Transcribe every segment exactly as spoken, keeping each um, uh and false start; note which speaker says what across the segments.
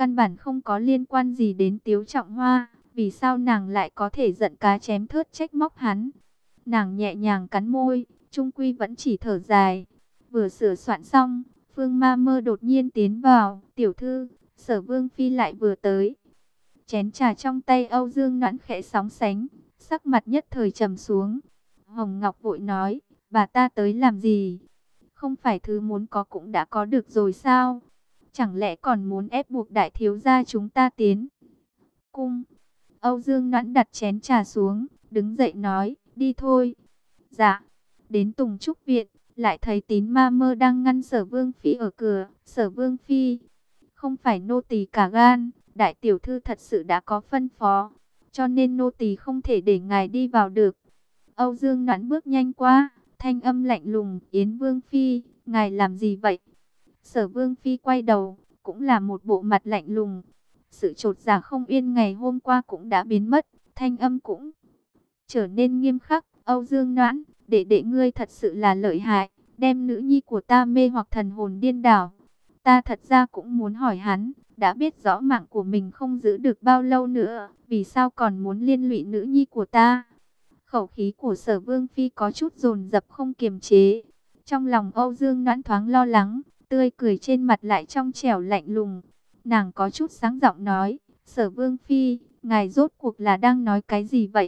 Speaker 1: căn bản không có liên quan gì đến Tiếu Trọng Hoa. Vì sao nàng lại có thể giận cá chém thớt trách móc hắn? Nàng nhẹ nhàng cắn môi, trung quy vẫn chỉ thở dài. Vừa sửa soạn xong, Phương Ma Mơ đột nhiên tiến vào. Tiểu thư, Sở Vương Phi lại vừa tới. Chén trà trong tay Âu Dương Noãn khẽ sóng sánh, sắc mặt nhất thời trầm xuống. Hồng Ngọc vội nói, bà ta tới làm gì? Không phải thứ muốn có cũng đã có được rồi sao? Chẳng lẽ còn muốn ép buộc đại thiếu gia chúng ta tiến cung? Âu Dương Noãn đặt chén trà xuống, đứng dậy nói, đi thôi. Dạ, đến Tùng Trúc Viện, lại thấy Tín Ma Mơ đang ngăn Sở Vương Phi ở cửa. Sở Vương Phi, không phải nô tỳ cả gan, đại tiểu thư thật sự đã có phân phó, cho nên nô tỳ không thể để ngài đi vào được. Âu Dương Noãn bước nhanh qua, thanh âm lạnh lùng, Yến Vương Phi, ngài làm gì vậy? Sở Vương Phi quay đầu, cũng là một bộ mặt lạnh lùng. Sự chột dạ không yên ngày hôm qua cũng đã biến mất, thanh âm cũng trở nên nghiêm khắc. Âu Dương Noãn, đệ đệ ngươi thật sự là lợi hại, đem nữ nhi của ta mê hoặc thần hồn điên đảo. Ta thật ra cũng muốn hỏi hắn, đã biết rõ mạng của mình không giữ được bao lâu nữa, vì sao còn muốn liên lụy nữ nhi của ta? Khẩu khí của Sở Vương Phi có chút dồn dập không kiềm chế. Trong lòng Âu Dương Noãn thoáng lo lắng, tươi cười trên mặt lại trong trẻo lạnh lùng. Nàng có chút sáng giọng nói, Sở Vương Phi, ngài rốt cuộc là đang nói cái gì vậy?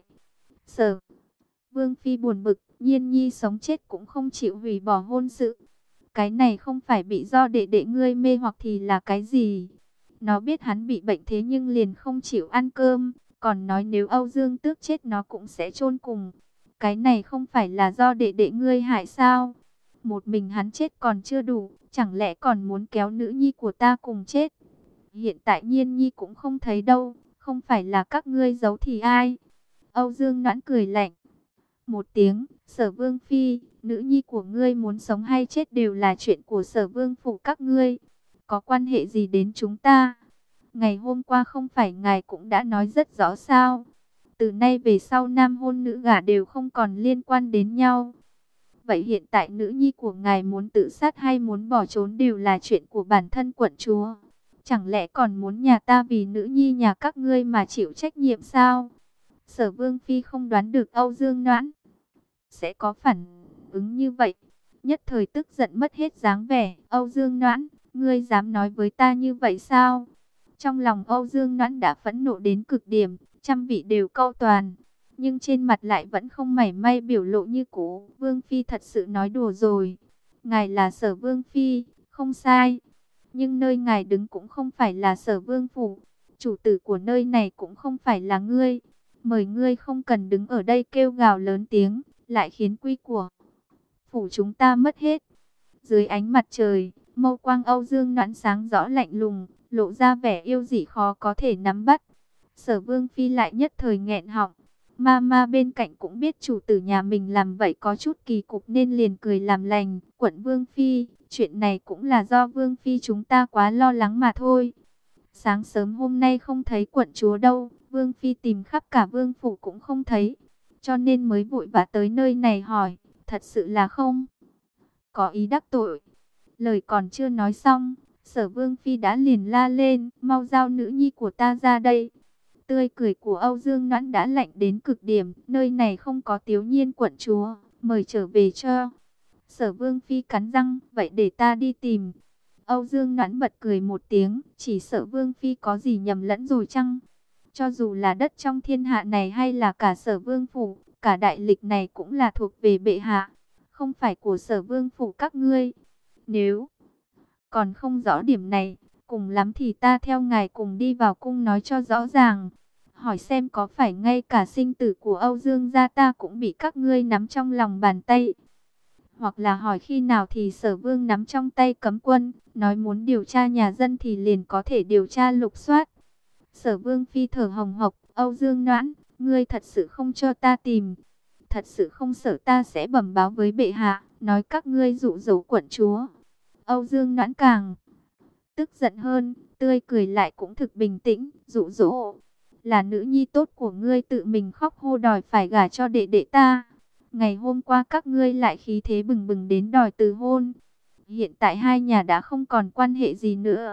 Speaker 1: Sở Vương Phi buồn bực, Nhiên Nhi sống chết cũng không chịu hủy bỏ hôn sự. Cái này không phải bị do đệ đệ ngươi mê hoặc thì là cái gì? Nó biết hắn bị bệnh thế nhưng liền không chịu ăn cơm, còn nói nếu Âu Dương Tước chết nó cũng sẽ chôn cùng. Cái này không phải là do đệ đệ ngươi hại sao? Một mình hắn chết còn chưa đủ, chẳng lẽ còn muốn kéo nữ nhi của ta cùng chết? Hiện tại Nhiên Nhi cũng không thấy đâu, không phải là các ngươi giấu thì ai? Âu Dương Noãn cười lạnh một tiếng, Sở Vương Phi, nữ nhi của ngươi muốn sống hay chết đều là chuyện của Sở Vương phủ các ngươi, có quan hệ gì đến chúng ta? Ngày hôm qua không phải ngài cũng đã nói rất rõ sao? Từ nay về sau nam hôn nữ gả đều không còn liên quan đến nhau. Vậy hiện tại nữ nhi của ngài muốn tự sát hay muốn bỏ trốn đều là chuyện của bản thân quận chúa. Chẳng lẽ còn muốn nhà ta vì nữ nhi nhà các ngươi mà chịu trách nhiệm sao? Sở Vương Phi không đoán được Âu Dương Noãn sẽ có phản ứng như vậy, nhất thời tức giận mất hết dáng vẻ. Âu Dương Noãn, ngươi dám nói với ta như vậy sao? Trong lòng Âu Dương Noãn đã phẫn nộ đến cực điểm, trăm vị đều câu toàn, nhưng trên mặt lại vẫn không mảy may biểu lộ như cũ. Vương Phi thật sự nói đùa rồi, ngài là Sở Vương Phi, không sai, nhưng nơi ngài đứng cũng không phải là Sở Vương phủ, chủ tử của nơi này cũng không phải là ngươi. Mời ngươi không cần đứng ở đây kêu gào lớn tiếng, lại khiến quy của phủ chúng ta mất hết. Dưới ánh mặt trời, mâu quang Âu Dương Noãn sáng rõ lạnh lùng, lộ ra vẻ yêu dị khó có thể nắm bắt. Sở Vương Phi lại nhất thời nghẹn họng. Ma ma bên cạnh cũng biết chủ tử nhà mình làm vậy có chút kỳ cục nên liền cười làm lành. Quận Vương Phi, chuyện này cũng là do Vương Phi chúng ta quá lo lắng mà thôi. Sáng sớm hôm nay không thấy quận chúa đâu, Vương Phi tìm khắp cả vương phủ cũng không thấy, cho nên mới vội vã tới nơi này hỏi, thật sự là không có ý đắc tội. Lời còn chưa nói xong, Sở Vương Phi đã liền la lên, mau giao nữ nhi của ta ra đây. Tươi cười của Âu Dương Noãn đã lạnh đến cực điểm, nơi này không có Tiếu Nhiên quận chúa, mời trở về cho. Sở Vương Phi cắn răng, vậy để ta đi tìm. Âu Dương Noãn bật cười một tiếng, chỉ sợ Vương Phi có gì nhầm lẫn rồi chăng? Cho dù là đất trong thiên hạ này hay là cả Sở Vương phủ, cả đại lịch này cũng là thuộc về bệ hạ, không phải của Sở Vương phủ các ngươi. Nếu còn không rõ điểm này, cùng lắm thì ta theo ngài cùng đi vào cung nói cho rõ ràng. Hỏi xem có phải ngay cả sinh tử của Âu Dương gia ta cũng bị các ngươi nắm trong lòng bàn tay. Hoặc là hỏi khi nào thì Sở Vương nắm trong tay cấm quân, nói muốn điều tra nhà dân thì liền có thể điều tra lục soát. Sở Vương Phi thở hồng hộc, Âu Dương Noãn, ngươi thật sự không cho ta tìm. Thật sự không sợ ta sẽ bẩm báo với bệ hạ, nói các ngươi dụ dỗ quận chúa. Âu Dương Noãn càng tức giận hơn, tươi cười lại cũng thực bình tĩnh, dụ dỗ. Là nữ nhi tốt của ngươi tự mình khóc hô đòi phải gả cho đệ đệ ta. Ngày hôm qua các ngươi lại khí thế bừng bừng đến đòi từ hôn. Hiện tại hai nhà đã không còn quan hệ gì nữa.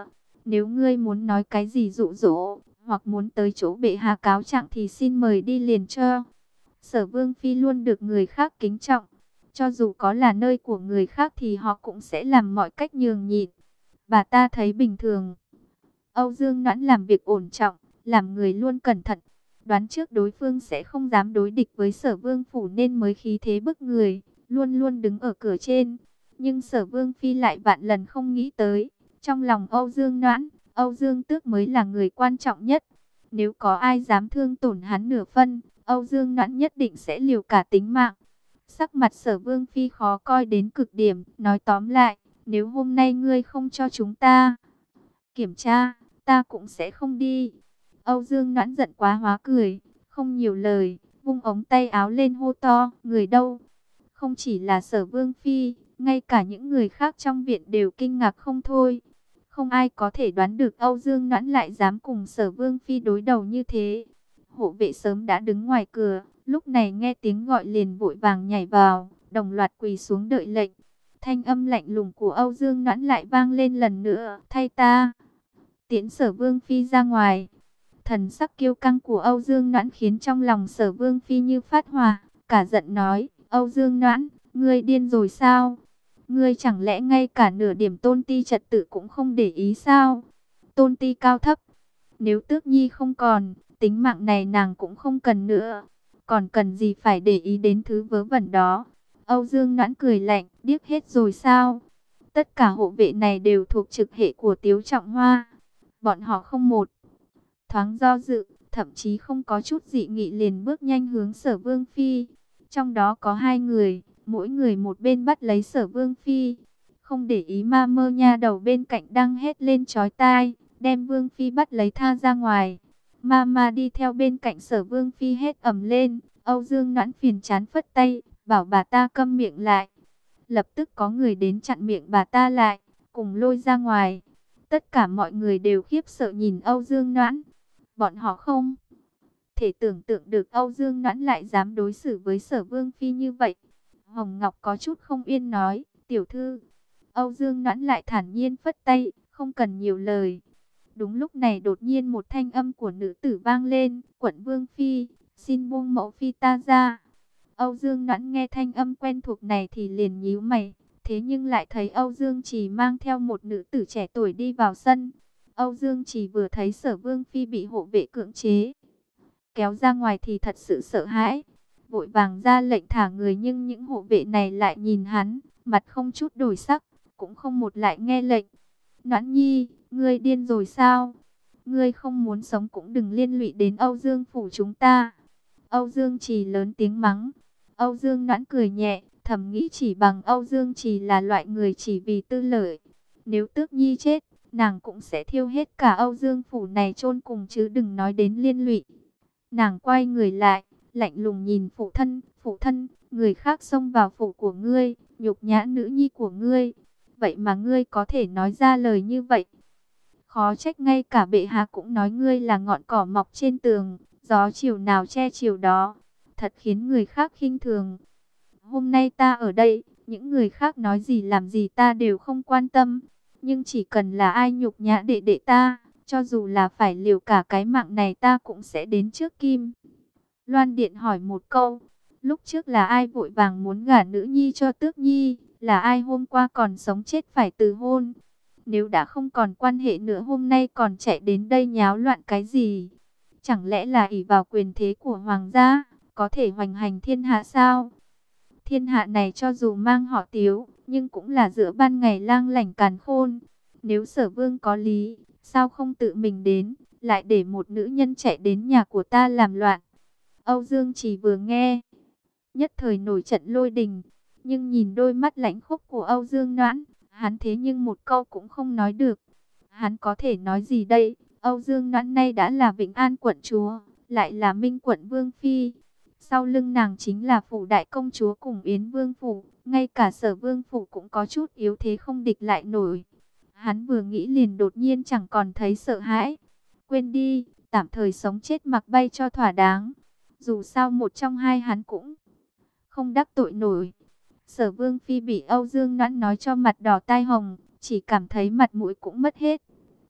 Speaker 1: Nếu ngươi muốn nói cái gì dụ dỗ, hoặc muốn tới chỗ bệ hạ cáo trạng thì xin mời đi liền cho. Sở Vương Phi luôn được người khác kính trọng. Cho dù có là nơi của người khác thì họ cũng sẽ làm mọi cách nhường nhịn. Bà ta thấy bình thường. Âu Dương Noãn làm việc ổn trọng, làm người luôn cẩn thận. Đoán trước đối phương sẽ không dám đối địch với Sở Vương Phủ nên mới khí thế bức người, luôn luôn đứng ở cửa trên. Nhưng Sở Vương Phi lại vạn lần không nghĩ tới. Trong lòng Âu Dương Noãn, Âu Dương Tước mới là người quan trọng nhất. Nếu có ai dám thương tổn hắn nửa phân, Âu Dương Noãn nhất định sẽ liều cả tính mạng. Sắc mặt Sở Vương Phi khó coi đến cực điểm, nói tóm lại, nếu hôm nay ngươi không cho chúng ta kiểm tra, ta cũng sẽ không đi. Âu Dương Noãn giận quá hóa cười, không nhiều lời, vung ống tay áo lên hô to, người đâu? Không chỉ là Sở Vương Phi, ngay cả những người khác trong viện đều kinh ngạc không thôi. Không ai có thể đoán được Âu Dương Noãn lại dám cùng Sở Vương Phi đối đầu như thế. Hộ vệ sớm đã đứng ngoài cửa, lúc này nghe tiếng gọi liền vội vàng nhảy vào, đồng loạt quỳ xuống đợi lệnh. Thanh âm lạnh lùng của Âu Dương Noãn lại vang lên lần nữa, thay ta tiễn Sở Vương Phi ra ngoài. Thần sắc kiêu căng của Âu Dương Noãn khiến trong lòng Sở Vương Phi như phát hỏa, cả giận nói, Âu Dương Noãn, ngươi điên rồi sao? Ngươi chẳng lẽ ngay cả nửa điểm tôn ti trật tự cũng không để ý sao? Tôn ti cao thấp, nếu Tước Nhi không còn, tính mạng này nàng cũng không cần nữa. Còn cần gì phải để ý đến thứ vớ vẩn đó? Âu Dương Noãn cười lạnh, điếc hết rồi sao? Tất cả hộ vệ này đều thuộc trực hệ của Tiếu Trọng Hoa. Bọn họ không một thoáng do dự, thậm chí không có chút dị nghị liền bước nhanh hướng Sở Vương Phi. Trong đó có hai người, mỗi người một bên bắt lấy Sở Vương Phi. Không để ý ma mơ nha đầu bên cạnh đang hét lên chói tai, đem Vương Phi bắt lấy tha ra ngoài. Ma ma đi theo bên cạnh Sở Vương Phi hét ầm lên. Âu Dương Noãn phiền chán phất tay, bảo bà ta câm miệng lại. Lập tức có người đến chặn miệng bà ta lại, cùng lôi ra ngoài. Tất cả mọi người đều khiếp sợ nhìn Âu Dương Noãn. Bọn họ không thể tưởng tượng được Âu Dương Noãn lại dám đối xử với Sở Vương Phi như vậy. Hồng Ngọc có chút không yên nói, tiểu thư. Âu Dương Noãn lại thản nhiên phất tay, không cần nhiều lời. Đúng lúc này đột nhiên một thanh âm của nữ tử vang lên, quận Vương Phi, xin buông mẫu phi ta ra. Âu Dương Noãn nghe thanh âm quen thuộc này thì liền nhíu mày. Thế nhưng lại thấy Âu Dương Trì mang theo một nữ tử trẻ tuổi đi vào sân. Âu Dương Trì vừa thấy Sở Vương Phi bị hộ vệ cưỡng chế kéo ra ngoài thì thật sự sợ hãi. Vội vàng ra lệnh thả người, nhưng những hộ vệ này lại nhìn hắn, mặt không chút đổi sắc, cũng không một lại nghe lệnh. Noãn Nhi, ngươi điên rồi sao? Ngươi không muốn sống cũng đừng liên lụy đến Âu Dương phủ chúng ta. Âu Dương Trì lớn tiếng mắng. Âu Dương Noãn cười nhẹ, thầm nghĩ chỉ bằng Âu Dương Trì là loại người chỉ vì tư lợi. Nếu Tước Nhi chết, nàng cũng sẽ thiêu hết cả Âu Dương phủ này chôn cùng chứ đừng nói đến liên lụy. Nàng quay người lại, lạnh lùng nhìn phụ thân, phụ thân, người khác xông vào phủ của ngươi, nhục nhã nữ nhi của ngươi. Vậy mà ngươi có thể nói ra lời như vậy. Khó trách ngay cả bệ hạ cũng nói ngươi là ngọn cỏ mọc trên tường, gió chiều nào che chiều đó. Thật khiến người khác khinh thường. Hôm nay ta ở đây, những người khác nói gì làm gì ta đều không quan tâm. Nhưng chỉ cần là ai nhục nhã đệ đệ ta, cho dù là phải liều cả cái mạng này ta cũng sẽ đến trước Kim Loan Điện hỏi một câu. Lúc trước là ai vội vàng muốn gả nữ nhi cho Tước Nhi? Là ai hôm qua còn sống chết phải từ hôn? Nếu đã không còn quan hệ nữa hôm nay còn chạy đến đây nháo loạn cái gì? Chẳng lẽ là ỷ vào quyền thế của hoàng gia, có thể hoành hành thiên hạ sao? Thiên hạ này cho dù mang họ Tiếu, nhưng cũng là giữa ban ngày lang lảnh càn khôn. Nếu Sở Vương có lý, sao không tự mình đến, lại để một nữ nhân chạy đến nhà của ta làm loạn? Âu Dương chỉ vừa nghe, nhất thời nổi trận lôi đình, nhưng nhìn đôi mắt lãnh khốc của Âu Dương Noãn, hắn thế nhưng một câu cũng không nói được. Hắn có thể nói gì đây? Âu Dương Noãn nay đã là Vĩnh An quận chúa, lại là Minh quận Vương Phi. Sau lưng nàng chính là phủ đại công chúa cùng Yến Vương phủ, ngay cả Sở Vương phủ cũng có chút yếu thế không địch lại nổi. Hắn vừa nghĩ liền đột nhiên chẳng còn thấy sợ hãi. Quên đi, tạm thời sống chết mặc bay cho thỏa đáng. Dù sao một trong hai hắn cũng không đắc tội nổi. Sở Vương Phi bị Âu Dương Noãn nói cho mặt đỏ tai hồng, chỉ cảm thấy mặt mũi cũng mất hết.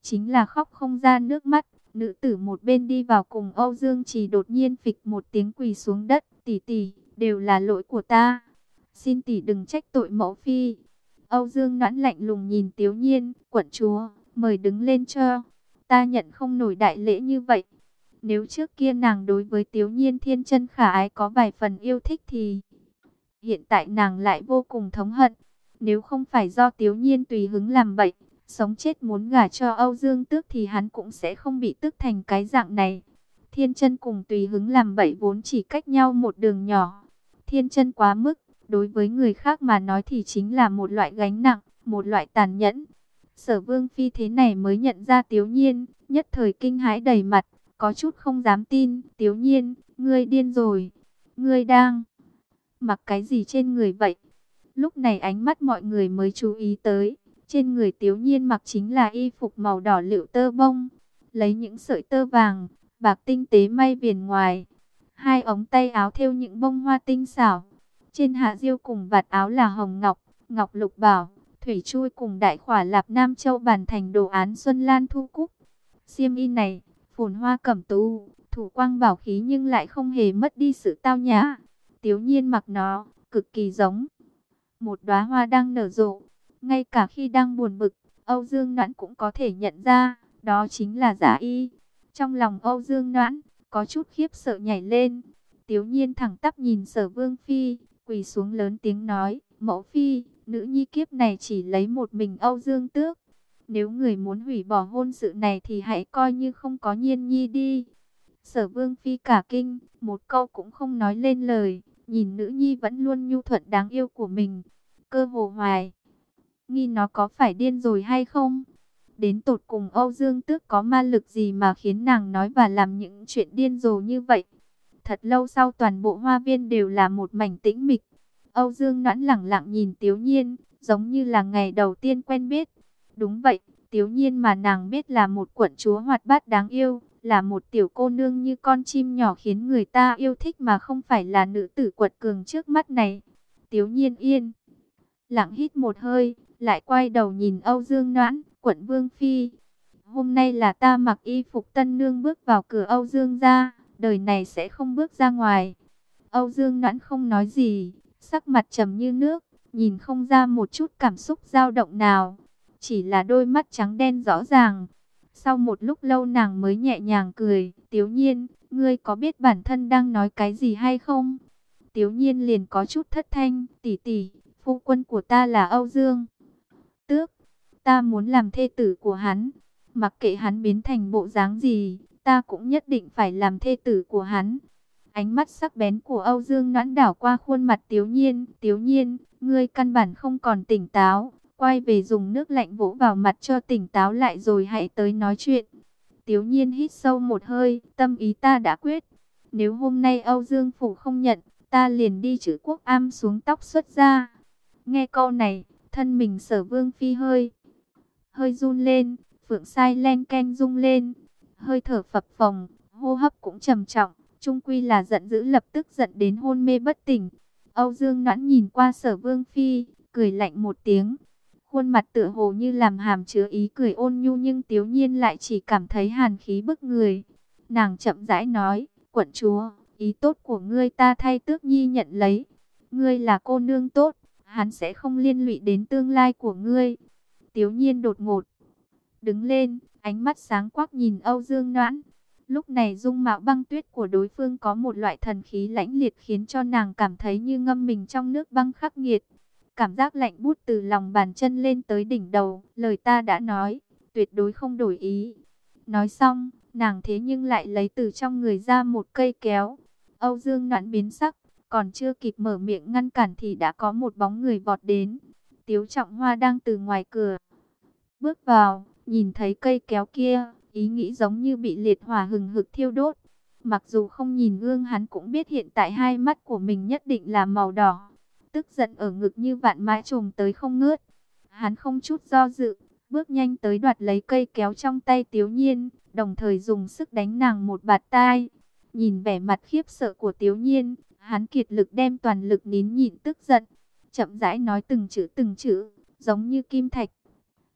Speaker 1: chính là khóc không ra nước mắt. Nữ tử một bên đi vào cùng Âu Dương Trì đột nhiên phịch một tiếng quỳ xuống đất. Tỷ tỷ, đều là lỗi của ta. Xin tỷ đừng trách tội mẫu phi. Âu Dương Noãn lạnh lùng nhìn Tiếu Nhiên, quận chúa, mời đứng lên cho. Ta nhận không nổi đại lễ như vậy. Nếu trước kia nàng đối với Tiếu Nhiên thiên chân khả ái có vài phần yêu thích thì hiện tại nàng lại vô cùng thống hận. Nếu không phải do Tiếu Nhiên tùy hứng làm bậy, sống chết muốn gả cho Âu Dương Tước thì hắn cũng sẽ không bị tức thành cái dạng này. Thiên chân cùng tùy hứng làm bậy vốn chỉ cách nhau một đường nhỏ. Thiên chân quá mức, đối với người khác mà nói thì chính là một loại gánh nặng, một loại tàn nhẫn. Sở Vương Phi thế này mới nhận ra Tiếu Nhiên, nhất thời kinh hãi đầy mặt, có chút không dám tin. Tiếu Nhiên, ngươi điên rồi, ngươi đang mặc cái gì trên người vậy? Lúc này ánh mắt mọi người mới chú ý tới, trên người Tiếu Nhiên mặc chính là y phục màu đỏ lựu tơ bông, lấy những sợi tơ vàng, bạc tinh tế may viền ngoài. Hai ống tay áo thêu những bông hoa tinh xảo. Trên hạ diêu cùng vạt áo là hồng ngọc, ngọc lục bảo, thủy chui cùng đại khỏa lạp Nam Châu bàn thành đồ án xuân lan thu cúc. Xiêm y này, phồn hoa cẩm tú, thủ quang bảo khí nhưng lại không hề mất đi sự tao nhã. Tiếu Nhiên mặc nó, cực kỳ giống một đóa hoa đang nở rộ. Ngay cả khi đang buồn bực, Âu Dương Noãn cũng có thể nhận ra, đó chính là Giả Y. Trong lòng Âu Dương Noãn, có chút khiếp sợ nhảy lên. Tiếu Nhiên thẳng tắp nhìn Sở Vương Phi, quỳ xuống lớn tiếng nói, mẫu phi, nữ nhi kiếp này chỉ lấy một mình Âu Dương Tước. Nếu người muốn hủy bỏ hôn sự này thì hãy coi như không có Nhiên nhi đi. Sở Vương Phi cả kinh, một câu cũng không nói lên lời, nhìn nữ nhi vẫn luôn nhu thuận đáng yêu của mình, cơ hồ hoài nghi nó có phải điên rồi hay không. Đến tột cùng Âu Dương Tước có ma lực gì mà khiến nàng nói và làm những chuyện điên rồ như vậy. Thật lâu sau toàn bộ hoa viên đều là một mảnh tĩnh mịch. Âu Dương Noãn lẳng lặng nhìn Tiếu Nhiên, giống như là ngày đầu tiên quen biết. Đúng vậy, Tiếu Nhiên mà nàng biết là một quận chúa hoạt bát đáng yêu, là một tiểu cô nương như con chim nhỏ khiến người ta yêu thích mà không phải là nữ tử quật cường trước mắt này. Tiếu Nhiên yên lặng hít một hơi, lại quay đầu nhìn Âu Dương Noãn, quận Vương Phi. Hôm nay là ta mặc y phục tân nương bước vào cửa Âu Dương gia, đời này sẽ không bước ra ngoài. Âu Dương Noãn không nói gì, sắc mặt trầm như nước, nhìn không ra một chút cảm xúc dao động nào, chỉ là đôi mắt trắng đen rõ ràng. Sau một lúc lâu nàng mới nhẹ nhàng cười, Tiếu Nhiên, ngươi có biết bản thân đang nói cái gì hay không? Tiếu Nhiên liền có chút thất thanh, tỷ tỷ, phu quân của ta là Âu Dương Tước, ta muốn làm thê tử của hắn, mặc kệ hắn biến thành bộ dáng gì, ta cũng nhất định phải làm thê tử của hắn. Ánh mắt sắc bén của Âu Dương Noãn đảo qua khuôn mặt Tiếu Nhiên, Tiếu Nhiên, ngươi căn bản không còn tỉnh táo, quay về dùng nước lạnh vỗ vào mặt cho tỉnh táo lại rồi hãy tới nói chuyện. Tiếu Nhiên hít sâu một hơi, tâm ý ta đã quyết, nếu hôm nay Âu Dương Phủ không nhận, ta liền đi chữ quốc am xuống tóc xuất ra. Nghe câu này, thân mình Sở Vương Phi hơi hơi run lên, phượng sai len keng rung lên, hơi thở phập phồng, hô hấp cũng trầm trọng, chung quy là giận dữ lập tức giận đến hôn mê bất tỉnh. Âu Dương Noãn nhìn qua Sở Vương Phi, cười lạnh một tiếng, khuôn mặt tựa hồ như làm hàm chứa ý cười ôn nhu, nhưng Tiếu Nhiên lại chỉ cảm thấy hàn khí bức người. Nàng chậm rãi nói, quận chúa, ý tốt của ngươi ta thay Tước Nhi nhận lấy, ngươi là cô nương tốt, hắn sẽ không liên lụy đến tương lai của ngươi. Tiếu Nhiên đột ngột đứng lên, ánh mắt sáng quắc nhìn Âu Dương Noãn. Lúc này dung mạo băng tuyết của đối phương có một loại thần khí lãnh liệt khiến cho nàng cảm thấy như ngâm mình trong nước băng khắc nghiệt. Cảm giác lạnh bút từ lòng bàn chân lên tới đỉnh đầu, lời ta đã nói, tuyệt đối không đổi ý. Nói xong, nàng thế nhưng lại lấy từ trong người ra một cây kéo. Âu Dương Noãn biến sắc, còn chưa kịp mở miệng ngăn cản thì đã có một bóng người vọt đến. Tiếu Trọng Hoa đang từ ngoài cửa bước vào, nhìn thấy cây kéo kia, ý nghĩ giống như bị liệt hỏa hừng hực thiêu đốt. Mặc dù không nhìn gương hắn cũng biết hiện tại hai mắt của mình nhất định là màu đỏ. Tức giận ở ngực như vạn mã trùng tới không ngớt. Hắn không chút do dự, bước nhanh tới đoạt lấy cây kéo trong tay Tiếu Nhiên, đồng thời dùng sức đánh nàng một bạt tai. Nhìn vẻ mặt khiếp sợ của Tiếu Nhiên, hắn kiệt lực đem toàn lực nín nhịn tức giận, chậm rãi nói từng chữ từng chữ, giống như kim thạch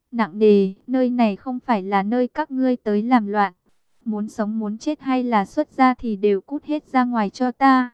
Speaker 1: nặng nề, nơi này không phải là nơi các ngươi tới làm loạn. Muốn sống muốn chết hay là xuất gia thì đều cút hết ra ngoài cho ta.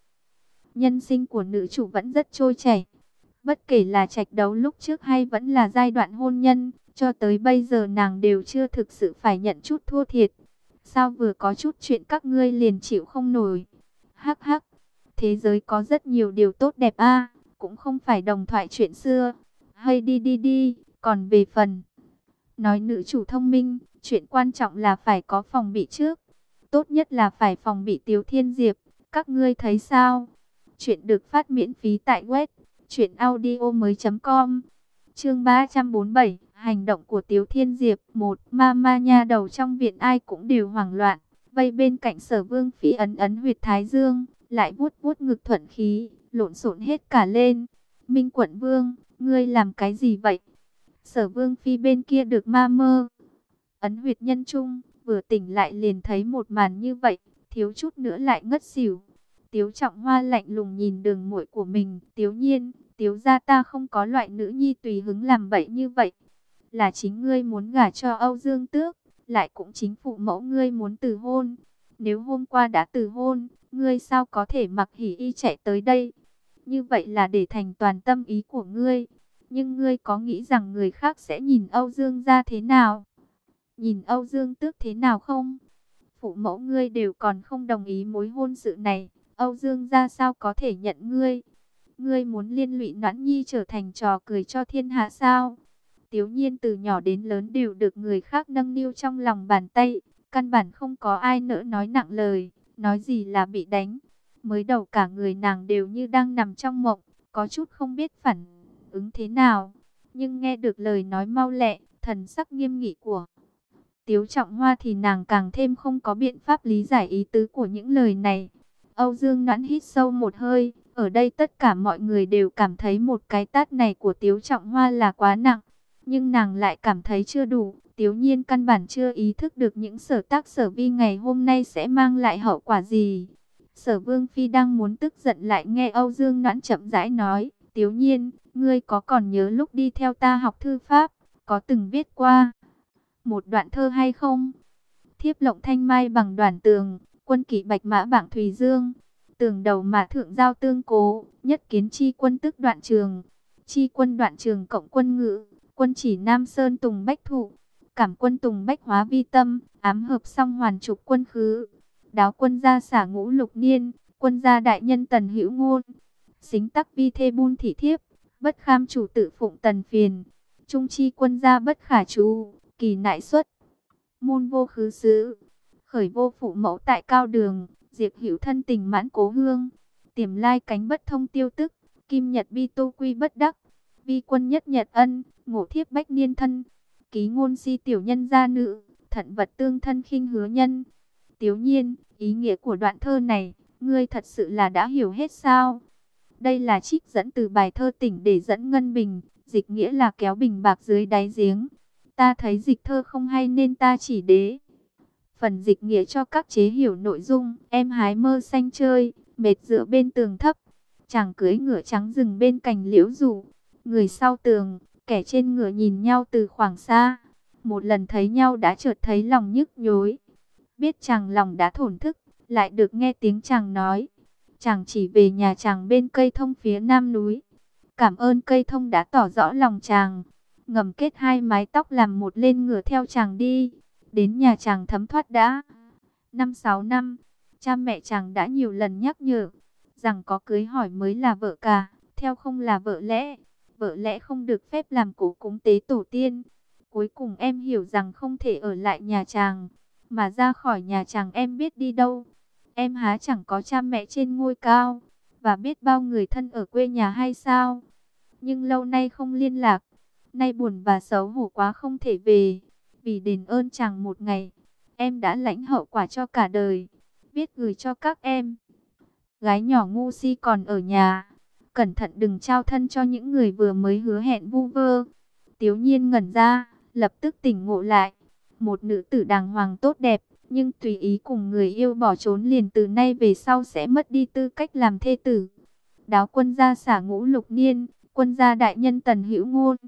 Speaker 1: Nhân sinh của nữ chủ vẫn rất trôi chảy. Bất kể là trạch đấu lúc trước hay vẫn là giai đoạn hôn nhân, cho tới bây giờ nàng đều chưa thực sự phải nhận chút thua thiệt. Sao vừa có chút chuyện các ngươi liền chịu không nổi? Hắc hắc, thế giới có rất nhiều điều tốt đẹp a, cũng không phải đồng thoại chuyện xưa. Hay đi đi đi, còn về phần nói nữ chủ thông minh, chuyện quan trọng là phải có phòng bị trước. Tốt nhất là phải phòng bị Tiếu Thiên Diệp, các ngươi thấy sao? Chuyện được phát miễn phí tại web truyện audio mới.com. Chương ba trăm bốn mươi bảy, hành động của Tiếu Thiên Diệp. Một, ma ma nha đầu trong viện ai cũng đều hoảng loạn, vây bên cạnh Sở Vương Phi ấn ấn huyệt thái dương, lại vuốt vuốt ngực thuận khí, lộn xộn hết cả lên. Minh Quận Vương, ngươi làm cái gì vậy? Sở Vương Phi bên kia được ma mơ ấn huyệt nhân trung, vừa tỉnh lại liền thấy một màn như vậy, thiếu chút nữa lại ngất xỉu. Tiếu Trọng Hoa lạnh lùng nhìn đường muội của mình, Tiếu Nhiên, Tiếu gia ta không có loại nữ nhi tùy hứng làm bậy như vậy. Là chính ngươi muốn gả cho Âu Dương Tước, lại cũng chính phụ mẫu ngươi muốn từ hôn. Nếu hôm qua đã từ hôn, ngươi sao có thể mặc hỉ y chạy tới đây? Như vậy là để thành toàn tâm ý của ngươi. Nhưng ngươi có nghĩ rằng người khác sẽ nhìn Âu Dương gia thế nào? Nhìn Âu Dương Tước thế nào không? Phụ mẫu ngươi đều còn không đồng ý mối hôn sự này. Âu Dương gia sao có thể nhận ngươi? Ngươi muốn liên lụy Noãn Nhi trở thành trò cười cho thiên hạ sao? Tiếu Nhiên từ nhỏ đến lớn đều được người khác nâng niu trong lòng bàn tay. Căn bản không có ai nỡ nói nặng lời, nói gì là bị đánh. Mới đầu cả người nàng đều như đang nằm trong mộng, có chút không biết phản ứng thế nào. Nhưng nghe được lời nói mau lẹ, thần sắc nghiêm nghị của Tiếu Trọng Hoa thì nàng càng thêm không có biện pháp lý giải ý tứ của những lời này. Âu Dương Noãn hít sâu một hơi, ở đây tất cả mọi người đều cảm thấy một cái tát này của Tiếu Trọng Hoa là quá nặng. Nhưng nàng lại cảm thấy chưa đủ, Tiếu Nhiên căn bản chưa ý thức được những sở tác sở vi ngày hôm nay sẽ mang lại hậu quả gì. Sở Vương Phi đang muốn tức giận lại nghe Âu Dương Noãn chậm rãi nói, Tiếu Nhiên, ngươi có còn nhớ lúc đi theo ta học thư pháp, có từng viết qua một đoạn thơ hay không? Thiếp lộng thanh mai bằng đoàn tường, quân kỵ bạch mã bảng thùy dương. Tường đầu mà thượng giao tương cố, nhất kiến chi quân tức đoạn trường. Chi quân đoạn trường cộng quân ngữ, quân chỉ Nam Sơn tùng bách thụ. Cảm quân tùng bách hóa vi tâm, ám hợp song hoàn trục quân khứ. Đáo quân gia xả ngũ lục niên, quân gia đại nhân tần hữu ngôn. Xính tắc vi thê bun thị thiếp, bất kham chủ tự phụng tần phiền. Trung chi quân gia bất khả chú, kỳ nại xuất. Môn vô khứ xứ, khởi vô phụ mẫu tại cao đường. Diệt hữu thân tình mãn cố hương, tiềm lai cánh bất thông tiêu tức. Kim nhật bi tu quy bất đắc, vi quân nhất nhật ân. Ngộ thiếp bách niên thân, ký ngôn si tiểu nhân gia nữ. Thận vật tương thân khinh hứa nhân. Tiếu Nhiên, ý nghĩa của đoạn thơ này, ngươi thật sự là đã hiểu hết sao? Đây là trích dẫn từ bài thơ Tỉnh để dẫn ngân bình, dịch nghĩa là kéo bình bạc dưới đáy giếng. Ta thấy dịch thơ không hay nên ta chỉ đế phần dịch nghĩa cho các chế hiểu nội dung. Em hái mơ xanh chơi, mệt dựa bên tường thấp. Chàng cưỡi ngựa trắng rừng bên cành liễu rủ. Người sau tường, kẻ trên ngựa nhìn nhau từ khoảng xa. Một lần thấy nhau đã chợt thấy lòng nhức nhối. Biết chàng lòng đã thổn thức, lại được nghe tiếng chàng nói. Chàng chỉ về nhà chàng bên cây thông phía nam núi. Cảm ơn cây thông đã tỏ rõ lòng chàng. Ngầm kết hai mái tóc làm một lên ngựa theo chàng đi. Đến nhà chàng thấm thoát đã năm sáu năm, cha mẹ chàng đã nhiều lần nhắc nhở rằng có cưới hỏi mới là vợ cả, theo không là vợ lẽ. Vợ lẽ không được phép làm cổ cúng tế tổ tiên. Cuối cùng em hiểu rằng không thể ở lại nhà chàng, mà ra khỏi nhà chàng em biết đi đâu. Em há chẳng có cha mẹ trên ngôi cao, và biết bao người thân ở quê nhà hay sao? Nhưng lâu nay không liên lạc, nay buồn và xấu hổ quá không thể về. Vì đền ơn chàng một ngày, em đã lãnh hậu quả cho cả đời, biết gửi cho các em. Gái nhỏ ngu si còn ở nhà, cẩn thận đừng trao thân cho những người vừa mới hứa hẹn vu vơ. Tiếu Nhiên ngẩn ra, lập tức tỉnh ngộ lại. Một nữ tử đàng hoàng tốt đẹp, nhưng tùy ý cùng người yêu bỏ trốn liền từ nay về sau sẽ mất đi tư cách làm thê tử. Đáo quân gia xả ngũ lục niên, quân gia đại nhân tần hữu ngôn.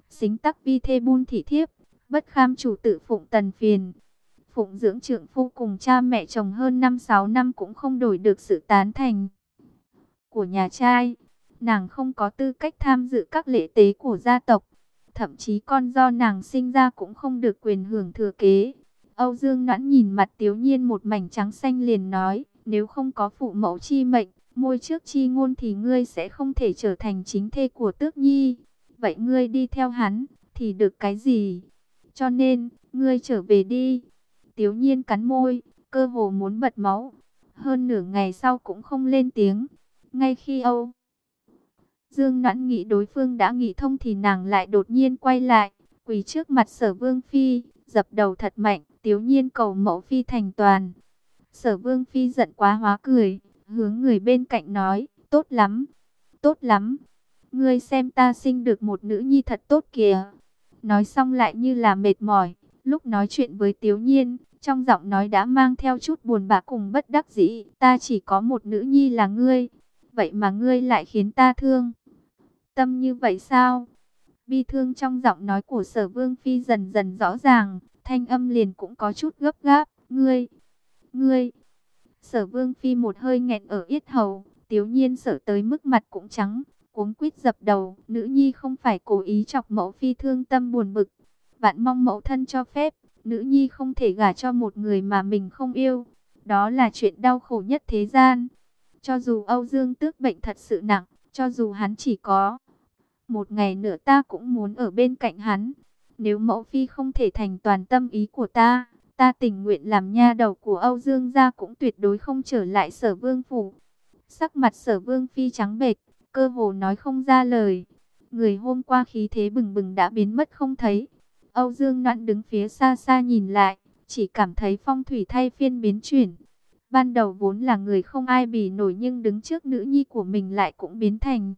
Speaker 1: Xính tắc vi thê buôn thị thiếp, bất kham chủ tự phụng tần phiền. Phụng dưỡng trượng phu cùng cha mẹ chồng hơn năm sáu năm cũng không đổi được sự tán thành của nhà trai. Nàng không có tư cách tham dự các lễ tế của gia tộc. Thậm chí con do nàng sinh ra cũng không được quyền hưởng thừa kế. Âu Dương Noãn nhìn mặt Tiếu Nhiên một mảnh trắng xanh liền nói, nếu không có phụ mẫu chi mệnh, môi trước chi ngôn thì ngươi sẽ không thể trở thành chính thê của Tước Nhi. Vậy ngươi đi theo hắn, thì được cái gì? Cho nên, ngươi trở về đi. Tiếu Nhiên cắn môi, cơ hồ muốn bật máu. Hơn nửa ngày sau cũng không lên tiếng. Ngay khi Âu Dương Noãn nghĩ đối phương đã nghĩ thông thì nàng lại đột nhiên quay lại, quỳ trước mặt Sở Vương Phi, dập đầu thật mạnh, Tiếu Nhiên cầu mẫu Phi thành toàn. Sở Vương Phi giận quá hóa cười, hướng người bên cạnh nói, tốt lắm, tốt lắm, ngươi xem ta sinh được một nữ nhi thật tốt kìa. Nói xong lại như là mệt mỏi, lúc nói chuyện với Tiếu Nhiên, trong giọng nói đã mang theo chút buồn bã cùng bất đắc dĩ, ta chỉ có một nữ nhi là ngươi, vậy mà ngươi lại khiến ta thương tâm như vậy sao? Bi thương trong giọng nói của Sở Vương Phi dần dần rõ ràng, thanh âm liền cũng có chút gấp gáp, ngươi, ngươi. Sở Vương Phi một hơi nghẹn ở yết hầu, Tiếu Nhiên sợ tới mức mặt cũng trắng, cuống quýt dập đầu, nữ nhi không phải cố ý chọc mẫu phi thương tâm buồn bực, vạn mong mẫu thân cho phép, nữ nhi không thể gả cho một người mà mình không yêu, đó là chuyện đau khổ nhất thế gian. Cho dù Âu Dương Tước bệnh thật sự nặng, cho dù hắn chỉ có một ngày nữa ta cũng muốn ở bên cạnh hắn. Nếu mẫu phi không thể thành toàn tâm ý của ta, ta tình nguyện làm nha đầu của Âu Dương gia cũng tuyệt đối không trở lại Sở Vương phủ. Sắc mặt Sở Vương Phi trắng bệch, cơ hồ nói không ra lời. Người hôm qua khí thế bừng bừng đã biến mất không thấy. Âu Dương Noãn đứng phía xa xa nhìn lại, chỉ cảm thấy phong thủy thay phiên biến chuyển. Ban đầu vốn là người không ai bì nổi nhưng đứng trước nữ nhi của mình lại cũng biến thành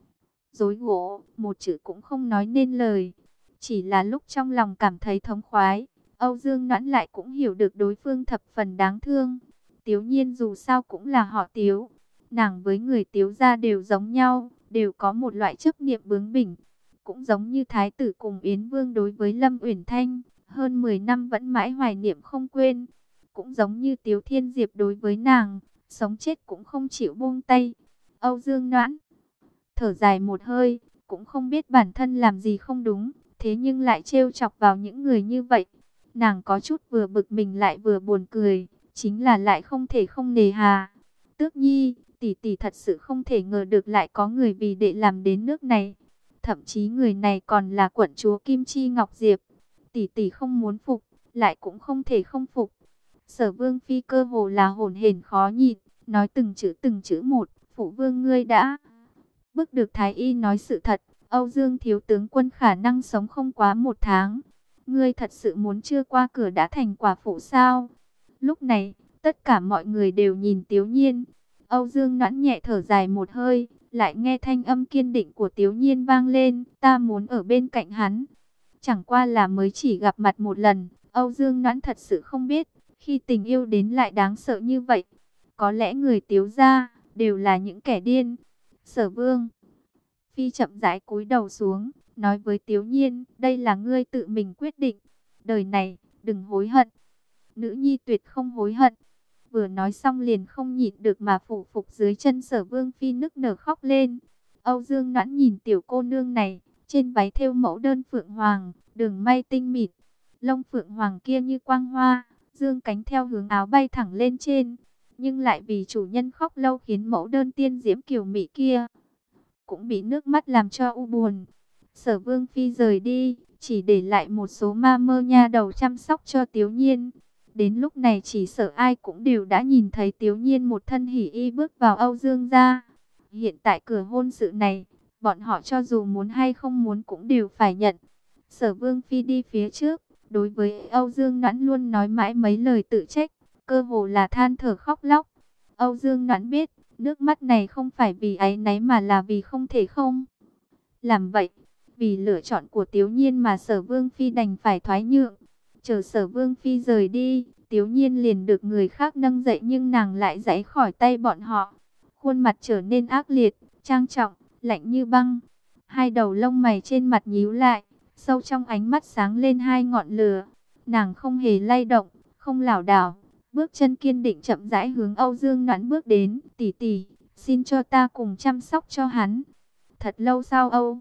Speaker 1: rối gỗ, một chữ cũng không nói nên lời. Chỉ là lúc trong lòng cảm thấy thống khoái, Âu Dương Noãn lại cũng hiểu được đối phương thập phần đáng thương. Tiếu Nhiên dù sao cũng là họ Tiếu, nàng với người Tiếu gia đều giống nhau, đều có một loại chấp niệm bướng bỉnh. Cũng giống như Thái tử cùng Yến Vương đối với Lâm Uyển Thanh, hơn mười năm vẫn mãi hoài niệm không quên. Cũng giống như Tiếu Thiên Diệp đối với nàng, sống chết cũng không chịu buông tay. Âu Dương Noãn thở dài một hơi, cũng không biết bản thân làm gì không đúng, thế nhưng lại trêu chọc vào những người như vậy. Nàng có chút vừa bực mình lại vừa buồn cười, chính là lại không thể không nề hà. Tước Nhi, tỷ tỷ thật sự không thể ngờ được lại có người vì đệ làm đến nước này. Thậm chí người này còn là quận chúa Kim Chi Ngọc Diệp. Tỷ tỷ không muốn phục, lại cũng không thể không phục. Sở Vương Phi cơ hồ là hổn hển khó nhịn, nói từng chữ từng chữ một, phụ vương ngươi đã bức được Thái Y nói sự thật, Âu Dương thiếu tướng quân khả năng sống không quá một tháng. Ngươi thật sự muốn chưa qua cửa đã thành quả phụ sao? Lúc này, tất cả mọi người đều nhìn Tiếu Nhiên. Âu Dương Noãn nhẹ thở dài một hơi, lại nghe thanh âm kiên định của Tiếu Nhiên vang lên, ta muốn ở bên cạnh hắn. Chẳng qua là mới chỉ gặp mặt một lần, Âu Dương Noãn thật sự không biết, khi tình yêu đến lại đáng sợ như vậy. Có lẽ người Tiếu gia đều là những kẻ điên. Sở Vương Phi chậm rãi cúi đầu xuống, nói với Tiếu Nhiên, đây là ngươi tự mình quyết định. Đời này, đừng hối hận. Nữ nhi tuyệt không hối hận. Vừa nói xong liền không nhịn được mà phủ phục dưới chân Sở Vương Phi nức nở khóc lên. Âu Dương Noãn nhìn tiểu cô nương này, trên váy thêu mẫu đơn phượng hoàng, đường may tinh mịn, lông phượng hoàng kia như quang hoa, dương cánh theo hướng áo bay thẳng lên trên. Nhưng lại vì chủ nhân khóc lâu khiến mẫu đơn tiên diễm kiều mỹ kia cũng bị nước mắt làm cho u buồn. Sở Vương Phi rời đi, chỉ để lại một số ma mơ nha đầu chăm sóc cho Tiếu Nhiên. Đến lúc này chỉ sợ ai cũng đều đã nhìn thấy Tiếu Nhiên một thân hỉ y bước vào Âu Dương gia. Hiện tại cửa hôn sự này, bọn họ cho dù muốn hay không muốn cũng đều phải nhận. Sở Vương Phi đi phía trước, đối với Âu Dương Noãn luôn nói mãi mấy lời tự trách, cơ hồ là than thở khóc lóc. Âu Dương Noãn biết, nước mắt này không phải vì áy náy mà là vì không thể không làm vậy. Vì lựa chọn của Tiếu Nhiên mà Sở Vương Phi đành phải thoái nhượng. Chờ Sở Vương Phi rời đi, Tiếu Nhiên liền được người khác nâng dậy nhưng nàng lại giãy khỏi tay bọn họ. Khuôn mặt trở nên ác liệt, trang trọng, lạnh như băng. Hai đầu lông mày trên mặt nhíu lại, Sâu trong ánh mắt sáng lên hai ngọn lửa. Nàng không hề lay động, không lảo đảo, bước chân kiên định chậm rãi hướng Âu Dương Noãn bước đến. Tỷ tỷ, xin cho ta cùng chăm sóc cho hắn. Thật lâu sau Âu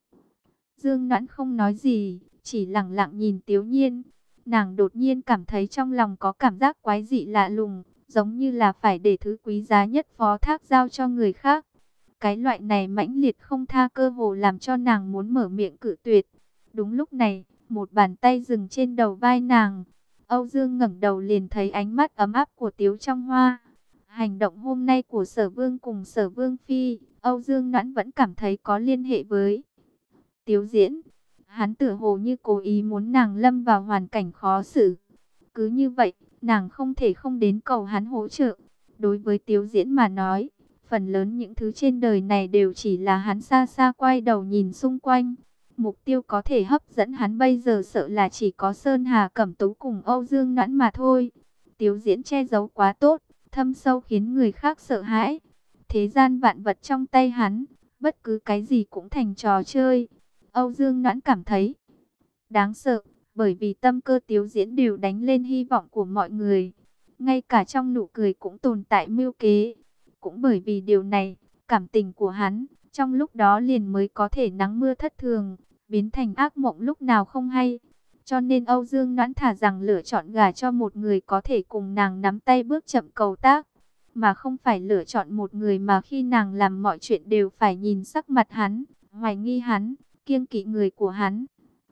Speaker 1: Dương Noãn không nói gì, chỉ lặng lặng nhìn Tiếu Nhiên. Nàng đột nhiên cảm thấy trong lòng có cảm giác quái dị lạ lùng, giống như là phải để thứ quý giá nhất phó thác giao cho người khác. Cái loại này mãnh liệt không tha cơ hồ làm cho nàng muốn mở miệng cự tuyệt. Đúng lúc này, một bàn tay dừng trên đầu vai nàng. Âu Dương ngẩng đầu liền thấy ánh mắt ấm áp của Tiếu Trong Hoa. Hành động hôm nay của Sở Vương cùng Sở Vương Phi, Âu Dương Noãn vẫn cảm thấy có liên hệ với Tiếu Diễn. Hắn tựa hồ như cố ý muốn nàng lâm vào hoàn cảnh khó xử. Cứ như vậy, nàng không thể không đến cầu hắn hỗ trợ. Đối với Tiếu Diễn mà nói, phần lớn những thứ trên đời này đều chỉ là hắn xa xa quay đầu nhìn xung quanh. Mục tiêu có thể hấp dẫn hắn bây giờ sợ là chỉ có Sơn Hà Cẩm Tú cùng Âu Dương Noãn mà thôi. Tiếu Diễn che giấu quá tốt, thâm sâu khiến người khác sợ hãi. Thế gian vạn vật trong tay hắn, bất cứ cái gì cũng thành trò chơi. Âu Dương Noãn cảm thấy đáng sợ, bởi vì tâm cơ Tiếu Diễn đều đánh lên hy vọng của mọi người. Ngay cả trong nụ cười cũng tồn tại mưu kế. Cũng bởi vì điều này, cảm tình của hắn, trong lúc đó liền mới có thể nắng mưa thất thường, biến thành ác mộng lúc nào không hay. Cho nên Âu Dương Noãn thả rằng lựa chọn gả cho một người có thể cùng nàng nắm tay bước chậm cầu tác, mà không phải lựa chọn một người mà khi nàng làm mọi chuyện đều phải nhìn sắc mặt hắn, hoài nghi hắn, kiêng kỵ người của hắn.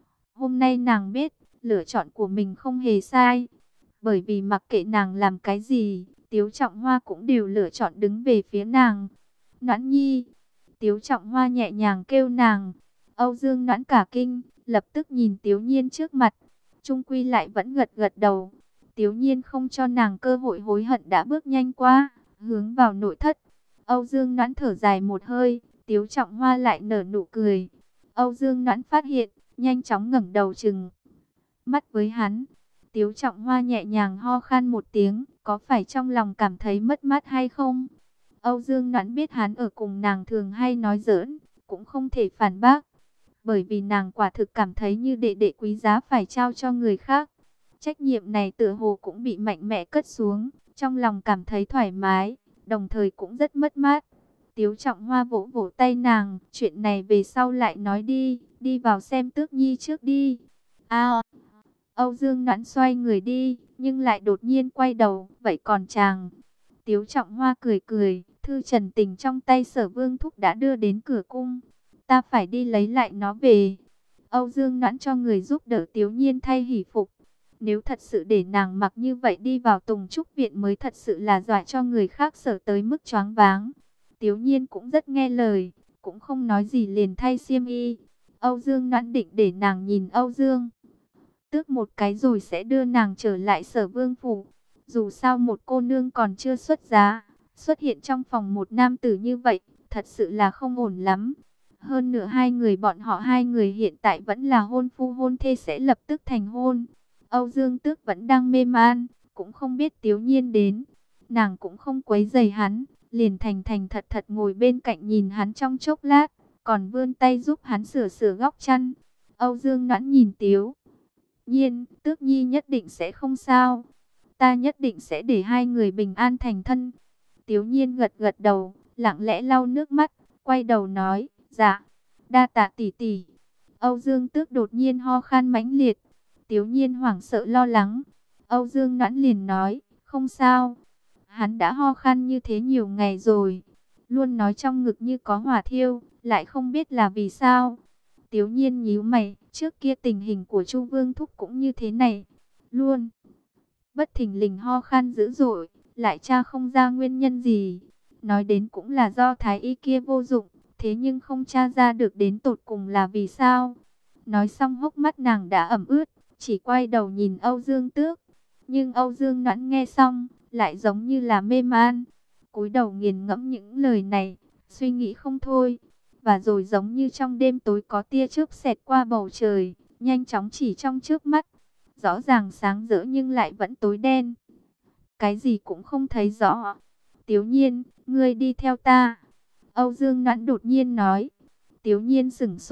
Speaker 1: Hôm nay nàng biết, lựa chọn của mình không hề sai, bởi vì mặc kệ nàng làm cái gì, Tiếu Trọng Hoa cũng đều lựa chọn đứng về phía nàng. Noãn nhi, Tiếu Trọng Hoa nhẹ nhàng kêu nàng. Âu Dương Noãn cả kinh, lập tức nhìn Tiếu Nhiên trước mặt, chung quy lại vẫn gật gật đầu. Tiếu Nhiên không cho nàng cơ hội hối hận đã bước nhanh qua, hướng vào nội thất. Âu Dương Noãn thở dài một hơi, Tiếu Trọng Hoa lại nở nụ cười. Âu Dương Noãn phát hiện, nhanh chóng ngẩng đầu trừng mắt với hắn. Tiếu Trọng Hoa nhẹ nhàng ho khan một tiếng, có phải trong lòng cảm thấy mất mát hay không? Âu Dương Noãn biết hắn ở cùng nàng thường hay nói giỡn, cũng không thể phản bác, bởi vì nàng quả thực cảm thấy như đệ đệ quý giá phải trao cho người khác. Trách nhiệm này tựa hồ cũng bị mạnh mẽ cất xuống, trong lòng cảm thấy thoải mái, đồng thời cũng rất mất mát. Tiếu Trọng Hoa vỗ vỗ tay nàng, chuyện này về sau lại nói đi, đi vào xem Tước Nhi trước đi. À, Âu Dương Noãn xoay người đi, nhưng lại đột nhiên quay đầu, vậy còn chàng? Tiếu Trọng Hoa cười cười, thư trần tình trong tay Sở Vương thúc đã đưa đến cửa cung, ta phải đi lấy lại nó về. Âu Dương Noãn cho người giúp đỡ Tiếu Nhiên thay hỷ phục. Nếu thật sự để nàng mặc như vậy đi vào Tùng Trúc Viện mới thật sự là dọa cho người khác sợ tới mức choáng váng. Tiếu Nhiên cũng rất nghe lời, cũng không nói gì liền thay xiêm y. Âu Dương Noãn định để nàng nhìn Âu Dương Tước một cái rồi sẽ đưa nàng trở lại Sở Vương phủ. Dù sao một cô nương còn chưa xuất giá, xuất hiện trong phòng một nam tử như vậy, thật sự là không ổn lắm. Hơn nữa hai người bọn họ hai người hiện tại vẫn là hôn phu hôn thê sẽ lập tức thành hôn. Âu Dương Tước vẫn đang mê man, cũng không biết Tiếu Nhiên đến. Nàng cũng không quấy rầy hắn, liền thành thành thật thật ngồi bên cạnh nhìn hắn trong chốc lát, còn vươn tay giúp hắn sửa sửa góc chăn. Âu Dương Noãn nhìn Tiếu Nhiên, Tước Nhi nhất định sẽ không sao. Ta nhất định sẽ để hai người bình an thành thân. Tiếu Nhiên gật gật đầu, lặng lẽ lau nước mắt, quay đầu nói, dạ, đa tạ tỷ tỷ. Âu Dương Tước đột nhiên ho khan mãnh liệt. Tiếu Nhiên hoảng sợ lo lắng. Âu Dương Noãn liền nói, không sao. Hắn đã ho khan như thế nhiều ngày rồi, luôn nói trong ngực như có hỏa thiêu, lại không biết là vì sao. Tiếu Nhiên nhíu mày, trước kia tình hình của Chu Vương thúc cũng như thế này, luôn bất thình lình ho khan dữ dội, lại tra không ra nguyên nhân gì. Nói đến cũng là do thái y kia vô dụng, thế nhưng không tra ra được đến tột cùng là vì sao. Nói xong hốc mắt nàng đã ẩm ướt, chỉ quay đầu nhìn Âu Dương Tước. Nhưng Âu Dương Noãn nghe xong, lại giống như là mê man, cúi đầu nghiền ngẫm những lời này, suy nghĩ không thôi. Và rồi giống như trong đêm tối có tia chớp xẹt qua bầu trời, nhanh chóng chỉ trong trước mắt. Rõ ràng sáng rỡ nhưng lại vẫn tối đen. Cái gì cũng không thấy rõ. Tiếu Nhiên, ngươi đi theo ta. Âu Dương Noãn đột nhiên nói. Tiếu Nhiên sửng sốt,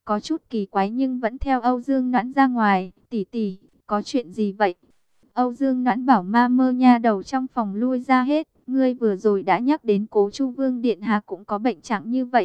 Speaker 1: có chút kỳ quái nhưng vẫn theo Âu Dương Noãn ra ngoài. Tỷ tỷ, có chuyện gì vậy? Âu Dương Noãn bảo ma mơ nha đầu trong phòng lui ra hết. Ngươi vừa rồi đã nhắc đến Cố Chu Vương điện hạ cũng có bệnh trạng như vậy.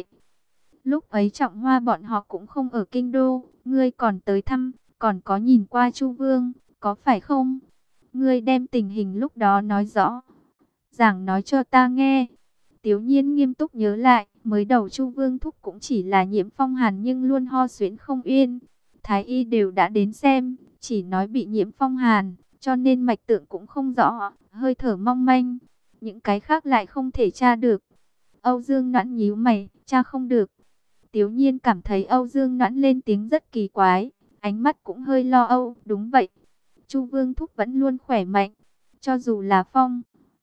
Speaker 1: Lúc ấy Trọng Hoa bọn họ cũng không ở kinh đô, ngươi còn tới thăm, còn có nhìn qua Chu Vương, có phải không? Ngươi đem tình hình lúc đó nói rõ, giảng nói cho ta nghe. Tiếu Nhiên nghiêm túc nhớ lại, mới đầu Chu Vương thúc cũng chỉ là nhiễm phong hàn nhưng luôn ho suyễn không yên. Thái y đều đã đến xem, chỉ nói bị nhiễm phong hàn, cho nên mạch tượng cũng không rõ, hơi thở mong manh. Những cái khác lại không thể tra được. Âu Dương Noãn nhíu mày, tra không được. Tiếu Nhiên cảm thấy Âu Dương Noãn lên tiếng rất kỳ quái, ánh mắt cũng hơi lo âu. Đúng vậy, Chu Vương thúc vẫn luôn khỏe mạnh, cho dù là phong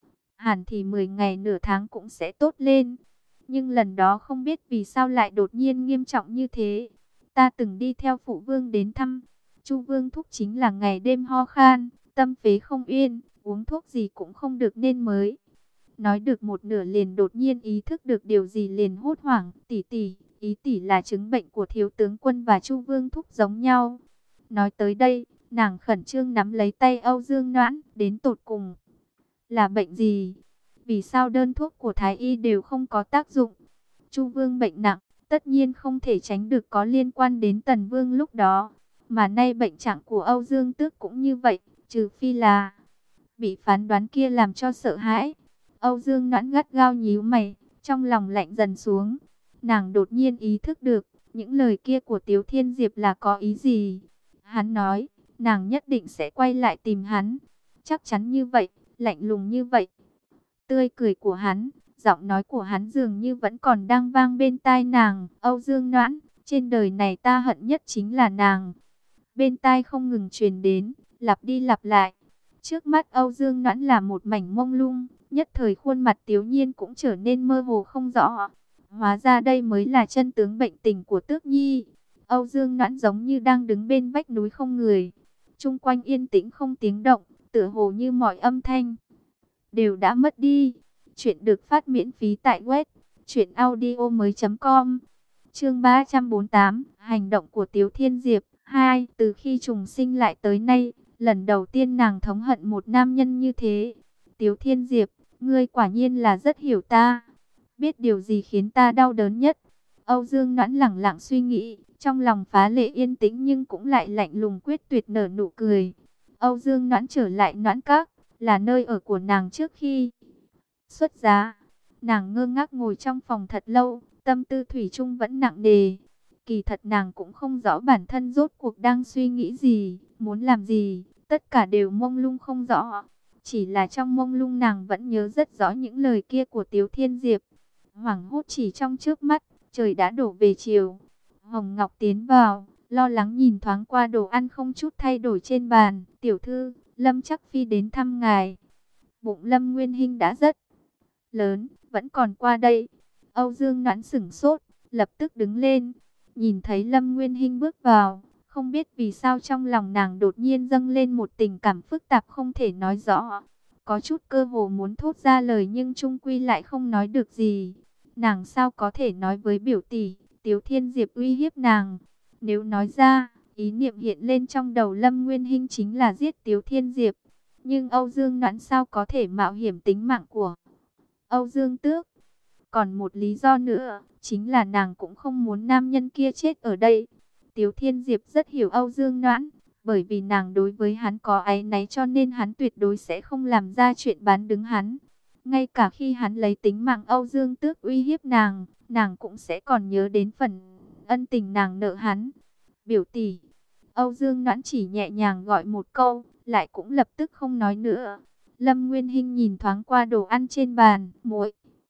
Speaker 1: hàn thì mười ngày nửa tháng cũng sẽ tốt lên. Nhưng lần đó không biết vì sao lại đột nhiên nghiêm trọng như thế. Ta từng đi theo phụ vương đến thăm, Chu Vương thúc chính là ngày đêm ho khan, tâm phế không yên, uống thuốc gì cũng không được nên mới. Nói được một nửa liền đột nhiên ý thức được điều gì liền hốt hoảng. Tỷ tỷ, ý tỷ là chứng bệnh của thiếu tướng quân và Chu Vương thúc giống nhau. Nói tới đây, nàng khẩn trương nắm lấy tay Âu Dương Noãn, đến tột cùng là bệnh gì? Vì sao đơn thuốc của Thái y đều không có tác dụng? Chu Vương bệnh nặng, tất nhiên không thể tránh được có liên quan đến Tần Vương lúc đó. Mà nay bệnh trạng của Âu Dương Tước cũng như vậy, trừ phi là bị phán đoán kia làm cho sợ hãi. Âu Dương Noãn gắt gao nhíu mày, trong lòng lạnh dần xuống. Nàng đột nhiên ý thức được, những lời kia của Tiếu Thiên Diệp là có ý gì? Hắn nói, nàng nhất định sẽ quay lại tìm hắn. Chắc chắn như vậy, lạnh lùng như vậy. Tươi cười của hắn, giọng nói của hắn dường như vẫn còn đang vang bên tai nàng. Âu Dương Noãn, trên đời này ta hận nhất chính là nàng. Bên tai không ngừng truyền đến, lặp đi lặp lại. Trước mắt Âu Dương Noãn là một mảnh mông lung, nhất thời khuôn mặt Tiếu Nhiên cũng trở nên mơ hồ không rõ. Hóa ra đây mới là chân tướng bệnh tình của Tước Nhi. Âu Dương Noãn giống như đang đứng bên vách núi không người. Chung quanh yên tĩnh không tiếng động, tựa hồ như mọi âm thanh đều đã mất đi. Chuyện được phát miễn phí tại web truyện audio mới chấm com. Chương ba trăm bốn mươi tám, hành động của Tiếu Thiên Diệp hai. Từ khi trùng sinh lại tới nay, lần đầu tiên nàng thống hận một nam nhân như thế. Tiếu Thiên Diệp, ngươi quả nhiên là rất hiểu ta. Biết điều gì khiến ta đau đớn nhất? Âu Dương Noãn lẳng lặng suy nghĩ, trong lòng phá lệ yên tĩnh nhưng cũng lại lạnh lùng quyết tuyệt nở nụ cười. Âu Dương Noãn trở lại Noãn Các, là nơi ở của nàng trước khi xuất giá. Nàng ngơ ngác ngồi trong phòng thật lâu, tâm tư thủy chung vẫn nặng nề. Kỳ thật nàng cũng không rõ bản thân rốt cuộc đang suy nghĩ gì, muốn làm gì, tất cả đều mông lung không rõ. Chỉ là trong mông lung nàng vẫn nhớ rất rõ những lời kia của Tiếu Thiên Diệp. Hoảng hốt chỉ trong trước mắt, trời đã đổ về chiều. Hồng Ngọc tiến vào, lo lắng nhìn thoáng qua đồ ăn không chút thay đổi trên bàn. Tiểu thư, Lâm Chắc Phi đến thăm ngài. Bụng Lâm Nguyên Hinh đã rất lớn, vẫn còn qua đây. Âu Dương Noãn sửng sốt, lập tức đứng lên. Nhìn thấy Lâm Nguyên Hinh bước vào, không biết vì sao trong lòng nàng đột nhiên dâng lên một tình cảm phức tạp không thể nói rõ. Có chút cơ hồ muốn thốt ra lời nhưng chung quy lại không nói được gì. Nàng sao có thể nói với biểu tỷ, Tiếu Thiên Diệp uy hiếp nàng. Nếu nói ra, ý niệm hiện lên trong đầu Lâm Nguyên Hinh chính là giết Tiếu Thiên Diệp. Nhưng Âu Dương Noãn sao có thể mạo hiểm tính mạng của Âu Dương Tước? Còn một lý do nữa, chính là nàng cũng không muốn nam nhân kia chết ở đây. Tiếu Thiên Diệp rất hiểu Âu Dương Noãn, bởi vì nàng đối với hắn có áy náy cho nên hắn tuyệt đối sẽ không làm ra chuyện bán đứng hắn. Ngay cả khi hắn lấy tính mạng Âu Dương Tước uy hiếp nàng, nàng cũng sẽ còn nhớ đến phần ân tình nàng nợ hắn. Biểu tỷ. Âu Dương Noãn chỉ nhẹ nhàng gọi một câu, lại cũng lập tức không nói nữa. Lâm Nguyên Hinh nhìn thoáng qua đồ ăn trên bàn, muội,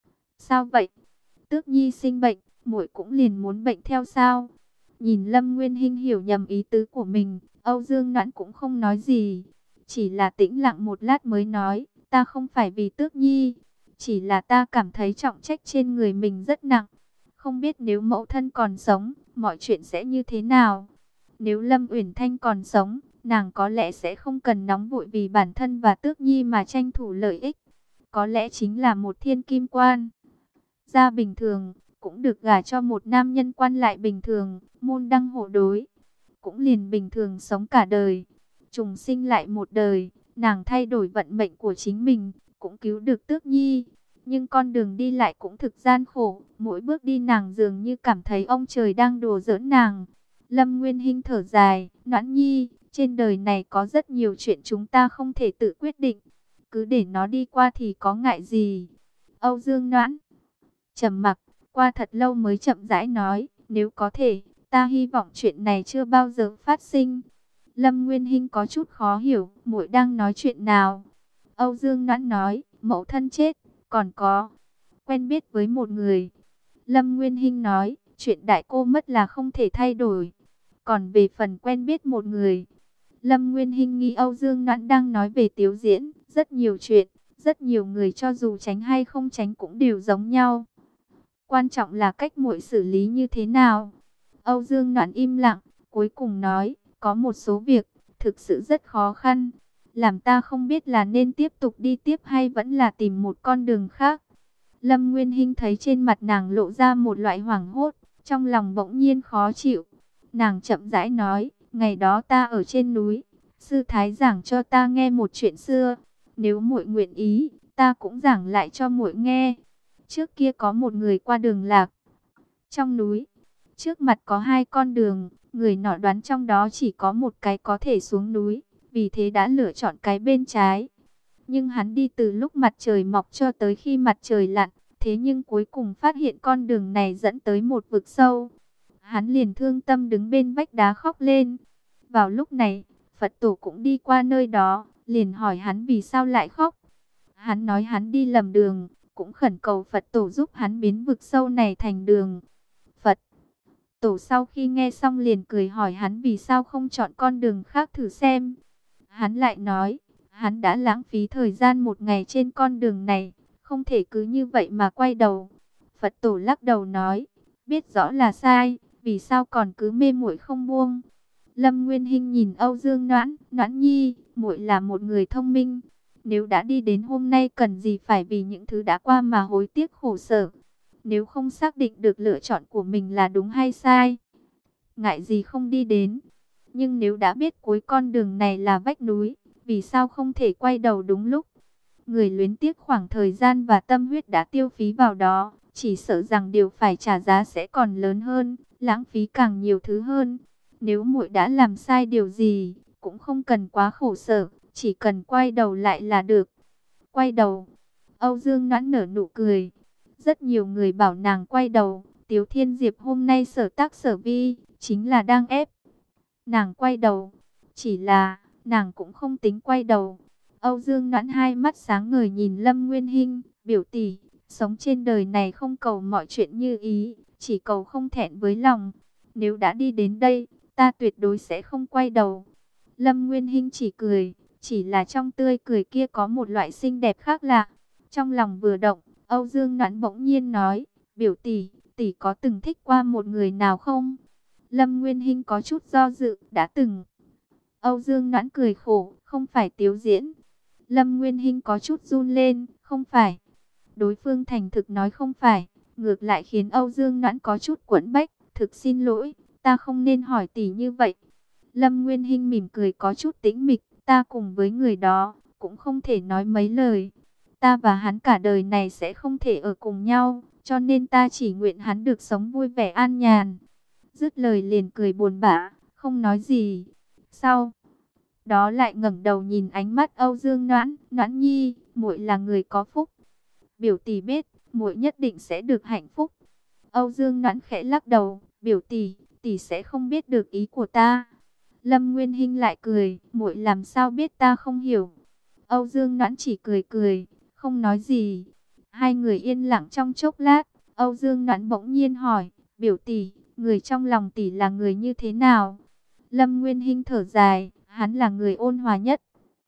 Speaker 1: sao vậy? Tước Nhi sinh bệnh, muội cũng liền muốn bệnh theo sao? Nhìn Lâm Nguyên Hinh hiểu nhầm ý tứ của mình, Âu Dương Noãn cũng không nói gì, chỉ là tĩnh lặng một lát mới nói, ta không phải vì Tước Nhi, chỉ là ta cảm thấy trọng trách trên người mình rất nặng, không biết nếu mẫu thân còn sống, mọi chuyện sẽ như thế nào? Nếu Lâm Uyển Thanh còn sống, nàng có lẽ sẽ không cần nóng vội vì bản thân và Tước Nhi mà tranh thủ lợi ích. Có lẽ chính là một thiên kim quan gia bình thường, cũng được gả cho một nam nhân quan lại bình thường, môn đăng hộ đối, cũng liền bình thường sống cả đời. Trùng sinh lại một đời, nàng thay đổi vận mệnh của chính mình, cũng cứu được Tước Nhi. Nhưng con đường đi lại cũng thực gian khổ, mỗi bước đi nàng dường như cảm thấy ông trời đang đùa giỡn nàng. Lâm Nguyên Hinh thở dài, Noãn Nhi, trên đời này có rất nhiều chuyện chúng ta không thể tự quyết định, cứ để nó đi qua thì có ngại gì. Âu Dương Noãn trầm mặc, qua thật lâu mới chậm rãi nói, nếu có thể, ta hy vọng chuyện này chưa bao giờ phát sinh. Lâm Nguyên Hinh có chút khó hiểu, muội đang nói chuyện nào? Âu Dương Noãn nói, mẫu thân chết, còn có quen biết với một người. Lâm Nguyên Hinh nói, chuyện đại cô mất là không thể thay đổi. Còn về phần quen biết một người, Lâm Nguyên Hinh nghĩ Âu Dương Noãn đang nói về Tiếu Diễn. Rất nhiều chuyện, rất nhiều người cho dù tránh hay không tránh cũng đều giống nhau. Quan trọng là cách muội xử lý như thế nào. Âu Dương Noãn im lặng, cuối cùng nói, có một số việc, thực sự rất khó khăn. Làm ta không biết là nên tiếp tục đi tiếp hay vẫn là tìm một con đường khác. Lâm Nguyên Hinh thấy trên mặt nàng lộ ra một loại hoảng hốt, trong lòng bỗng nhiên khó chịu. Nàng chậm rãi nói, ngày đó ta ở trên núi, sư thái giảng cho ta nghe một chuyện xưa. Nếu muội nguyện ý, ta cũng giảng lại cho muội nghe. Trước kia có một người qua đường lạc trong núi, trước mặt có hai con đường, người nọ đoán trong đó chỉ có một cái có thể xuống núi, vì thế đã lựa chọn cái bên trái. Nhưng hắn đi từ lúc mặt trời mọc cho tới khi mặt trời lặn, thế nhưng cuối cùng phát hiện con đường này dẫn tới một vực sâu. Hắn liền thương tâm đứng bên vách đá khóc lên. Vào lúc này, Phật tổ cũng đi qua nơi đó, liền hỏi hắn vì sao lại khóc. Hắn nói hắn đi lầm đường, cũng khẩn cầu Phật tổ giúp hắn biến vực sâu này thành đường. Phật tổ sau khi nghe xong liền cười hỏi hắn vì sao không chọn con đường khác thử xem. Hắn lại nói, hắn đã lãng phí thời gian một ngày trên con đường này, không thể cứ như vậy mà quay đầu. Phật tổ lắc đầu nói, biết rõ là sai, vì sao còn cứ mê muội không buông. Lâm Nguyên Hinh nhìn Âu Dương Noãn, Noãn Nhi, muội là một người thông minh. Nếu đã đi đến hôm nay cần gì phải vì những thứ đã qua mà hối tiếc khổ sở. Nếu không xác định được lựa chọn của mình là đúng hay sai, ngại gì không đi đến. Nhưng nếu đã biết cuối con đường này là vách núi, vì sao không thể quay đầu đúng lúc? Người luyến tiếc khoảng thời gian và tâm huyết đã tiêu phí vào đó, chỉ sợ rằng điều phải trả giá sẽ còn lớn hơn, lãng phí càng nhiều thứ hơn. Nếu muội đã làm sai điều gì, cũng không cần quá khổ sở, chỉ cần quay đầu lại là được. Quay đầu. Âu Dương Noãn nở nụ cười. Rất nhiều người bảo nàng quay đầu. Tiếu Thiên Diệp hôm nay sở tác sở vi, chính là đang ép nàng quay đầu. Chỉ là, nàng cũng không tính quay đầu. Âu Dương Noãn hai mắt sáng ngời nhìn Lâm Nguyên Hinh, biểu tỷ, sống trên đời này không cầu mọi chuyện như ý, chỉ cầu không thẹn với lòng. Nếu đã đi đến đây, ta tuyệt đối sẽ không quay đầu. Lâm Nguyên Hinh chỉ cười, chỉ là trong tươi cười kia có một loại xinh đẹp khác lạ. Trong lòng vừa động, Âu Dương Noãn bỗng nhiên nói, biểu tỷ, tỷ có từng thích qua một người nào không? Lâm Nguyên Hinh có chút do dự, đã từng. Âu Dương Noãn cười khổ, không phải Tiếu Diễn. Lâm Nguyên Hinh có chút run lên, không phải. Đối phương thành thực nói không phải, ngược lại khiến Âu Dương Noãn có chút quẫn bách, thực xin lỗi, ta không nên hỏi tỷ như vậy. Lâm Nguyên Hinh mỉm cười có chút tĩnh mịch, ta cùng với người đó, cũng không thể nói mấy lời. Ta và hắn cả đời này sẽ không thể ở cùng nhau, cho nên ta chỉ nguyện hắn được sống vui vẻ an nhàn. Dứt lời liền cười buồn bã, không nói gì. Sau đó lại ngẩng đầu nhìn ánh mắt Âu Dương Noãn, Noãn Nhi, muội là người có phúc. Biểu tỷ biết, muội nhất định sẽ được hạnh phúc. Âu Dương Noãn khẽ lắc đầu, biểu tỷ, tỷ sẽ không biết được ý của ta. Lâm Nguyên Hinh lại cười, muội làm sao biết ta không hiểu. Âu Dương Noãn chỉ cười cười, không nói gì. Hai người yên lặng trong chốc lát, Âu Dương Noãn bỗng nhiên hỏi, biểu tỷ, người trong lòng tỷ là người như thế nào? Lâm Nguyên Hinh thở dài, hắn là người ôn hòa nhất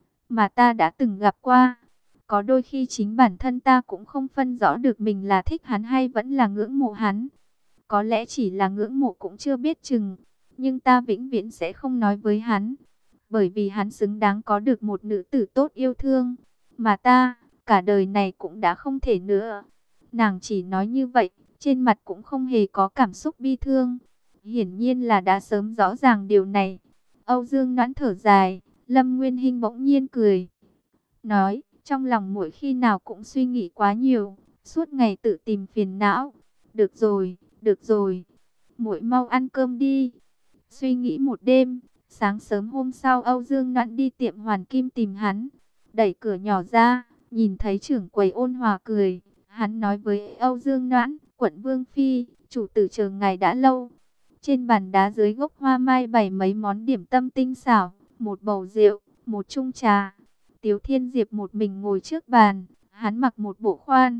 Speaker 1: mà ta đã từng gặp qua. Có đôi khi chính bản thân ta cũng không phân rõ được mình là thích hắn hay vẫn là ngưỡng mộ hắn. Có lẽ chỉ là ngưỡng mộ cũng chưa biết chừng. Nhưng ta vĩnh viễn sẽ không nói với hắn. Bởi vì hắn xứng đáng có được một nữ tử tốt yêu thương. Mà ta, cả đời này cũng đã không thể nữa. Nàng chỉ nói như vậy, trên mặt cũng không hề có cảm xúc bi thương. Hiển nhiên là đã sớm rõ ràng điều này. Âu Dương Noãn thở dài, Lâm Nguyên Hinh bỗng nhiên cười. Nói, trong lòng muội khi nào cũng suy nghĩ quá nhiều, suốt ngày tự tìm phiền não. Được rồi, được rồi, muội mau ăn cơm đi. Suy nghĩ một đêm, sáng sớm hôm sau Âu Dương Noãn đi tiệm Hoàn Kim tìm hắn. Đẩy cửa nhỏ ra, nhìn thấy trưởng quầy ôn hòa cười. Hắn nói với Âu Dương Noãn, quận Vương Phi, chủ tử chờ ngài đã lâu. Trên bàn đá dưới gốc hoa mai bày mấy món điểm tâm tinh xảo, một bầu rượu, một chung trà. Tiếu Thiên Diệp một mình ngồi trước bàn, hắn mặc một bộ khoan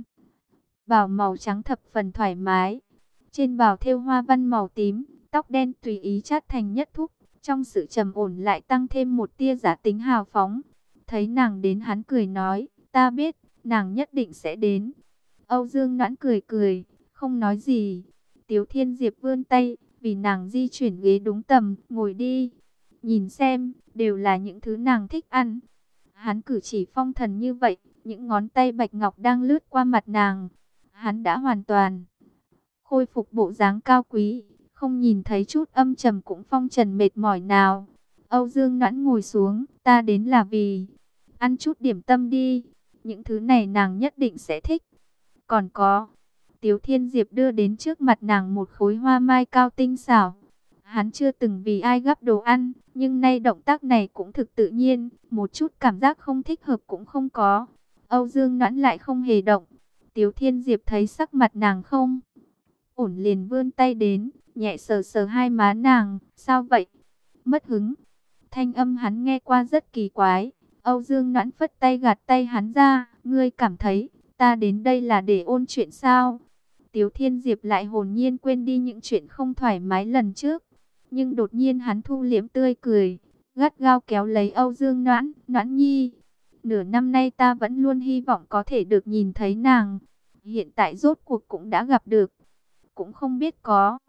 Speaker 1: bào màu trắng thập phần thoải mái. Trên bào thêu hoa văn màu tím, tóc đen tùy ý chát thành nhất thúc, trong sự trầm ổn lại tăng thêm một tia giả tính hào phóng. Thấy nàng đến hắn cười nói, ta biết, nàng nhất định sẽ đến. Âu Dương Noãn cười cười, không nói gì. Tiếu Thiên Diệp vươn tay, vì nàng di chuyển ghế đúng tầm, ngồi đi. Nhìn xem, đều là những thứ nàng thích ăn. Hắn cử chỉ phong thần như vậy, những ngón tay bạch ngọc đang lướt qua mặt nàng. Hắn đã hoàn toàn khôi phục bộ dáng cao quý, không nhìn thấy chút âm trầm cũng phong trần mệt mỏi nào. Âu Dương Noãn ngồi xuống, ta đến là vì ăn chút điểm tâm đi. Những thứ này nàng nhất định sẽ thích. Còn có, Tiếu Thiên Diệp đưa đến trước mặt nàng một khối hoa mai cao tinh xảo. Hắn chưa từng vì ai gắp đồ ăn, nhưng nay động tác này cũng thực tự nhiên, một chút cảm giác không thích hợp cũng không có. Âu Dương Noãn lại không hề động. Tiếu Thiên Diệp thấy sắc mặt nàng không ổn liền vươn tay đến, nhẹ sờ sờ hai má nàng. Sao vậy? Mất hứng. Thanh âm hắn nghe qua rất kỳ quái. Âu Dương Noãn phất tay gạt tay hắn ra. Ngươi cảm thấy ta đến đây là để ôn chuyện sao? Tiếu Thiên Diệp lại hồn nhiên quên đi những chuyện không thoải mái lần trước. Nhưng đột nhiên hắn thu liễm tươi cười, gắt gao kéo lấy Âu Dương Noãn. Noãn nhi, nửa năm nay ta vẫn luôn hy vọng có thể được nhìn thấy nàng. Hiện tại rốt cuộc cũng đã gặp được. Cũng không biết có